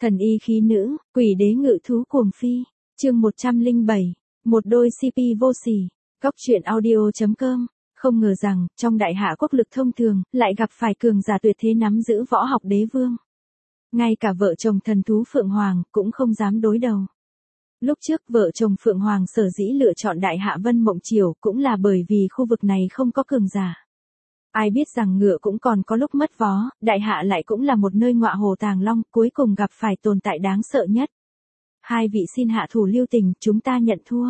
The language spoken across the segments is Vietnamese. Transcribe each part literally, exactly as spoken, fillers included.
Thần y khí nữ, quỷ đế ngự thú cuồng phi, chương một trăm lẻ bảy, một đôi xê pê vô sỉ, góc truyện audio.com, không ngờ rằng, trong đại hạ quốc lực thông thường, lại gặp phải cường giả tuyệt thế nắm giữ võ học đế vương. Ngay cả vợ chồng thần thú Phượng Hoàng, cũng không dám đối đầu. Lúc trước vợ chồng Phượng Hoàng sở dĩ lựa chọn đại hạ Vân Mộng Triều cũng là bởi vì khu vực này không có cường giả. Ai biết rằng ngựa cũng còn có lúc mất vó, đại hạ lại cũng là một nơi ngọa hồ tàng long, cuối cùng gặp phải tồn tại đáng sợ nhất. Hai vị xin hạ thủ lưu tình, chúng ta nhận thua.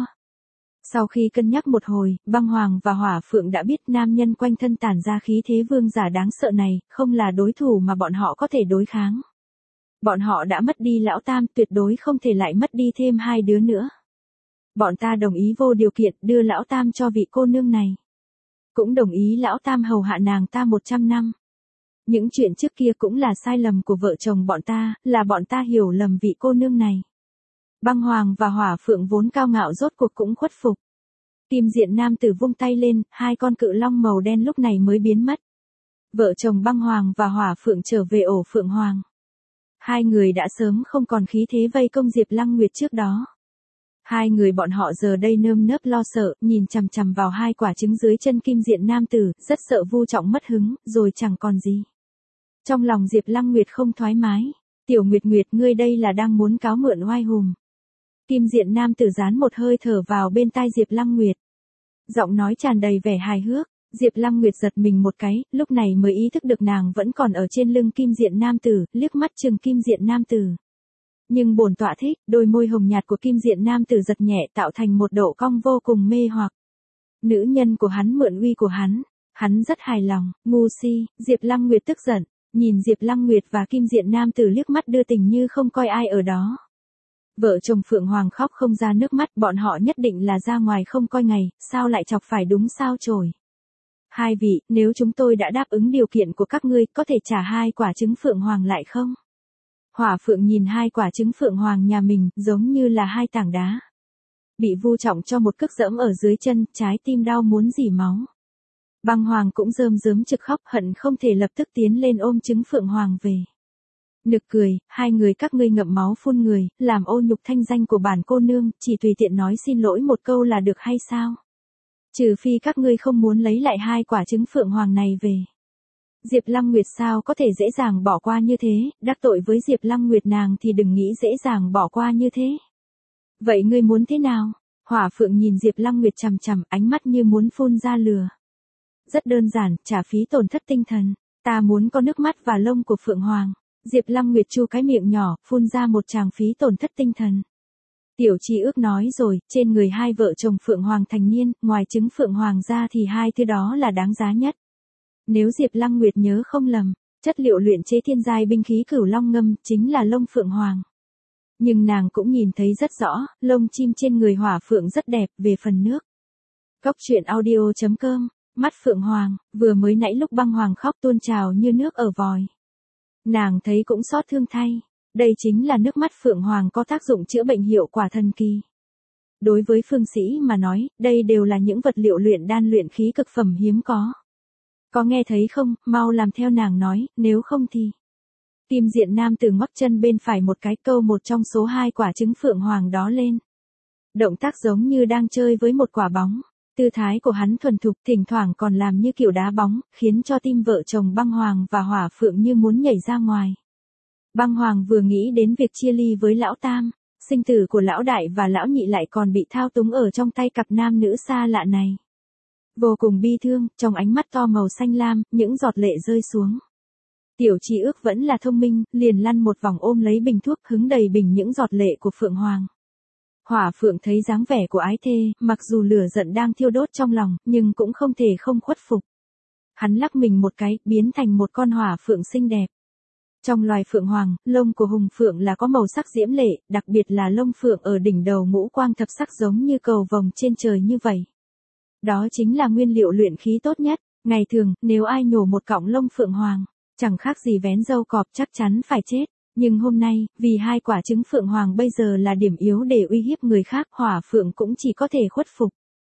Sau khi cân nhắc một hồi, Băng Hoàng và Hỏa Phượng đã biết nam nhân quanh thân tản ra khí thế vương giả đáng sợ này, không là đối thủ mà bọn họ có thể đối kháng. Bọn họ đã mất đi lão tam, tuyệt đối không thể lại mất đi thêm hai đứa nữa. Bọn ta đồng ý vô điều kiện đưa lão tam cho vị cô nương này. Cũng đồng ý lão tam hầu hạ nàng ta một trăm năm. Những chuyện trước kia cũng là sai lầm của vợ chồng bọn ta, là bọn ta hiểu lầm vị cô nương này. Băng Hoàng và Hỏa Phượng vốn cao ngạo rốt cuộc cũng khuất phục. Kim diện nam tử vung tay lên, hai con cự long màu đen lúc này mới biến mất. Vợ chồng Băng Hoàng và Hỏa Phượng trở về ổ Phượng Hoàng. Hai người đã sớm không còn khí thế vây công Diệp Lăng Nguyệt trước đó. Hai người bọn họ giờ đây nơm nớp lo sợ, nhìn chằm chằm vào hai quả trứng dưới chân kim diện nam tử, rất sợ Vu Trọng mất hứng, rồi chẳng còn gì. Trong lòng Diệp Lăng Nguyệt không thoải mái. Tiểu Nguyệt Nguyệt, ngươi đây là đang muốn cáo mượn oai hùng. Kim diện nam tử dán một hơi thở vào bên tai Diệp Lăng Nguyệt. Giọng nói tràn đầy vẻ hài hước. Diệp Lăng Nguyệt giật mình một cái, lúc này mới ý thức được nàng vẫn còn ở trên lưng kim diện nam tử, liếc mắt chừng kim diện nam tử. Nhưng bổn tọa thích, đôi môi hồng nhạt của kim diện nam tử giật nhẹ tạo thành một độ cong vô cùng mê hoặc. Nữ nhân của hắn mượn uy của hắn, hắn rất hài lòng, ngu si, Diệp Lăng Nguyệt tức giận, nhìn Diệp Lăng Nguyệt và kim diện nam tử liếc mắt đưa tình như không coi ai ở đó. Vợ chồng Phượng Hoàng khóc không ra nước mắt, bọn họ nhất định là ra ngoài không coi ngày, sao lại chọc phải đúng sao chổi. Hai vị, nếu chúng tôi đã đáp ứng điều kiện của các ngươi, có thể trả hai quả trứng Phượng Hoàng lại không? Hỏa Phượng nhìn hai quả trứng Phượng Hoàng nhà mình, giống như là hai tảng đá. Bị Vu Trọng cho một cước dẫm ở dưới chân, trái tim đau muốn rỉ máu. Băng Hoàng cũng rơm rớm trực khóc, hận không thể lập tức tiến lên ôm trứng Phượng Hoàng về. Nực cười, hai người các ngươi ngậm máu phun người, làm ô nhục thanh danh của bản cô nương, chỉ tùy tiện nói xin lỗi một câu là được hay sao? Trừ phi các ngươi không muốn lấy lại hai quả trứng Phượng Hoàng này về. Diệp Lăng Nguyệt sao có thể dễ dàng bỏ qua như thế, đắc tội với Diệp Lăng Nguyệt nàng thì đừng nghĩ dễ dàng bỏ qua như thế. Vậy ngươi muốn thế nào? Hỏa Phượng nhìn Diệp Lăng Nguyệt chằm chằm, ánh mắt như muốn phun ra lửa. Rất đơn giản, trả phí tổn thất tinh thần. Ta muốn có nước mắt và lông của Phượng Hoàng. Diệp Lăng Nguyệt chu cái miệng nhỏ, phun ra một tràng phí tổn thất tinh thần. Tiểu Chi ước nói rồi, trên người hai vợ chồng Phượng Hoàng thành niên, ngoài trứng Phượng Hoàng ra thì hai thứ đó là đáng giá nhất. Nếu Diệp Lăng Nguyệt nhớ không lầm, chất liệu luyện chế thiên giai binh khí Cửu Long Ngâm chính là lông Phượng Hoàng. Nhưng nàng cũng nhìn thấy rất rõ, lông chim trên người Hỏa Phượng rất đẹp, về phần nước. Góc truyện audio.com, mắt Phượng Hoàng, vừa mới nãy lúc Băng Hoàng khóc tuôn trào như nước ở vòi. Nàng thấy cũng xót thương thay. Đây chính là nước mắt Phượng Hoàng có tác dụng chữa bệnh hiệu quả thần kỳ. Đối với phương sĩ mà nói, đây đều là những vật liệu luyện đan luyện khí cực phẩm hiếm có. Có nghe thấy không, mau làm theo nàng nói, nếu không thì. Kim diện nam tử ngoắc chân bên phải một cái, câu một trong số hai quả trứng Phượng Hoàng đó lên. Động tác giống như đang chơi với một quả bóng. Tư thái của hắn thuần thục, thỉnh thoảng còn làm như kiểu đá bóng, khiến cho tim vợ chồng Băng Hoàng và Hỏa Phượng như muốn nhảy ra ngoài. Băng Hoàng vừa nghĩ đến việc chia ly với lão tam, sinh tử của lão đại và lão nhị lại còn bị thao túng ở trong tay cặp nam nữ xa lạ này. Vô cùng bi thương, trong ánh mắt to màu xanh lam, những giọt lệ rơi xuống. Tiểu Chi ước vẫn là thông minh, liền lăn một vòng ôm lấy bình thuốc, hứng đầy bình những giọt lệ của Phượng Hoàng. Hỏa Phượng thấy dáng vẻ của ái thê, mặc dù lửa giận đang thiêu đốt trong lòng, nhưng cũng không thể không khuất phục. Hắn lắc mình một cái, biến thành một con hỏa phượng xinh đẹp. Trong loài Phượng Hoàng, lông của hùng phượng là có màu sắc diễm lệ, đặc biệt là lông phượng ở đỉnh đầu ngũ quang thập sắc giống như cầu vồng trên trời như vậy. Đó chính là nguyên liệu luyện khí tốt nhất. Ngày thường, nếu ai nhổ một cọng lông Phượng Hoàng, chẳng khác gì vén râu cọp, chắc chắn phải chết. Nhưng hôm nay, vì hai quả trứng Phượng Hoàng bây giờ là điểm yếu để uy hiếp người khác, Hỏa Phượng cũng chỉ có thể khuất phục.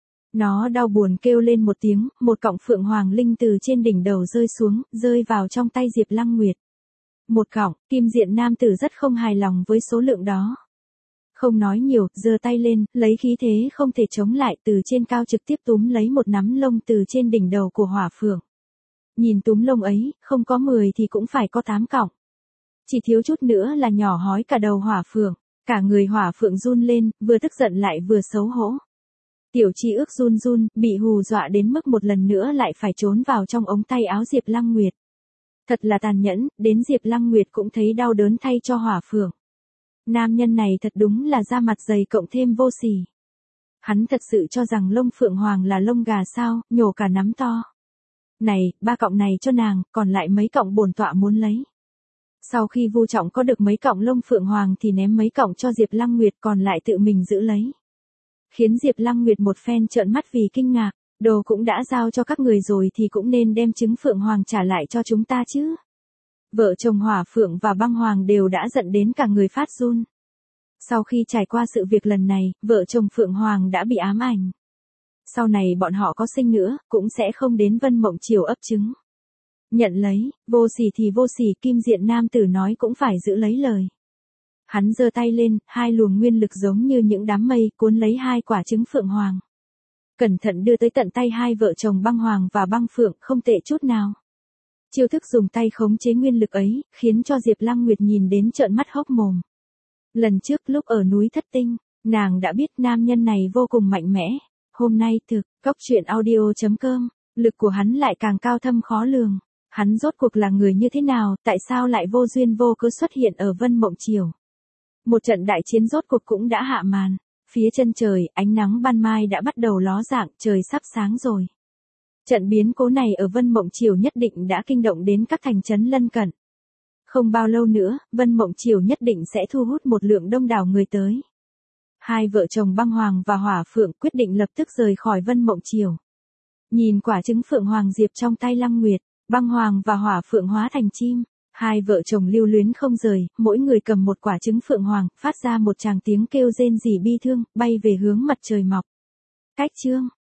Nó đau buồn kêu lên một tiếng, một cọng Phượng Hoàng linh từ trên đỉnh đầu rơi xuống, rơi vào trong tay Diệp Lăng Nguyệt. Một cọng, Kim Diện nam tử rất không hài lòng với số lượng đó. Không nói nhiều, giơ tay lên, lấy khí thế không thể chống lại, từ trên cao trực tiếp túm lấy một nắm lông từ trên đỉnh đầu của Hỏa Phượng. Nhìn túm lông ấy, không có mười thì cũng phải có tám cọng. Chỉ thiếu chút nữa là nhỏ hói cả đầu Hỏa Phượng, cả người Hỏa Phượng run lên, vừa tức giận lại vừa xấu hổ. Tiểu Chi ước run run, bị hù dọa đến mức một lần nữa lại phải trốn vào trong ống tay áo Diệp Lăng Nguyệt. Thật là tàn nhẫn, đến Diệp Lăng Nguyệt cũng thấy đau đớn thay cho Hỏa Phượng. Nam nhân này thật đúng là da mặt dày cộng thêm vô sỉ. Hắn thật sự cho rằng lông Phượng Hoàng là lông gà sao, nhổ cả nắm to. Này, ba cọng này cho nàng, còn lại mấy cọng bổn tọa muốn lấy. Sau khi Vu Trọng có được mấy cọng lông Phượng Hoàng thì ném mấy cọng cho Diệp Lăng Nguyệt, còn lại tự mình giữ lấy. Khiến Diệp Lăng Nguyệt một phen trợn mắt vì kinh ngạc, đồ cũng đã giao cho các người rồi thì cũng nên đem trứng Phượng Hoàng trả lại cho chúng ta chứ. Vợ chồng Hỏa Phượng và Băng Hoàng đều đã giận đến cả người phát run. Sau khi trải qua sự việc lần này, vợ chồng Phượng Hoàng đã bị ám ảnh. Sau này bọn họ có sinh nữa, cũng sẽ không đến Vân Mộng Triều ấp trứng. Nhận lấy, vô sỉ thì vô sỉ, Kim Diện nam tử nói cũng phải giữ lấy lời. Hắn giơ tay lên, hai luồng nguyên lực giống như những đám mây cuốn lấy hai quả trứng Phượng Hoàng. Cẩn thận đưa tới tận tay hai vợ chồng Băng Hoàng và Băng Phượng, không tệ chút nào. Chiêu thức dùng tay khống chế nguyên lực ấy, khiến cho Diệp Lăng Nguyệt nhìn đến trợn mắt hốc mồm. Lần trước lúc ở núi Thất Tinh, nàng đã biết nam nhân này vô cùng mạnh mẽ. Hôm nay thực, Cốc Truyện Audio chấm com, lực của hắn lại càng cao thâm khó lường. Hắn rốt cuộc là người như thế nào, tại sao lại vô duyên vô cớ xuất hiện ở Vân Mộng Triều? Một trận đại chiến rốt cuộc cũng đã hạ màn. Phía chân trời, ánh nắng ban mai đã bắt đầu ló dạng, trời sắp sáng rồi. Trận biến cố này ở Vân Mộng Triều nhất định đã kinh động đến các thành trấn lân cận. Không bao lâu nữa, Vân Mộng Triều nhất định sẽ thu hút một lượng đông đảo người tới. Hai vợ chồng Băng Hoàng và Hỏa Phượng quyết định lập tức rời khỏi Vân Mộng Triều. Nhìn quả trứng Phượng Hoàng diệp trong tay Lăng Nguyệt, Băng Hoàng và Hỏa Phượng hóa thành chim. Hai vợ chồng lưu luyến không rời, mỗi người cầm một quả trứng Phượng Hoàng, phát ra một tràng tiếng kêu rên rỉ bi thương, bay về hướng mặt trời mọc. Cách chương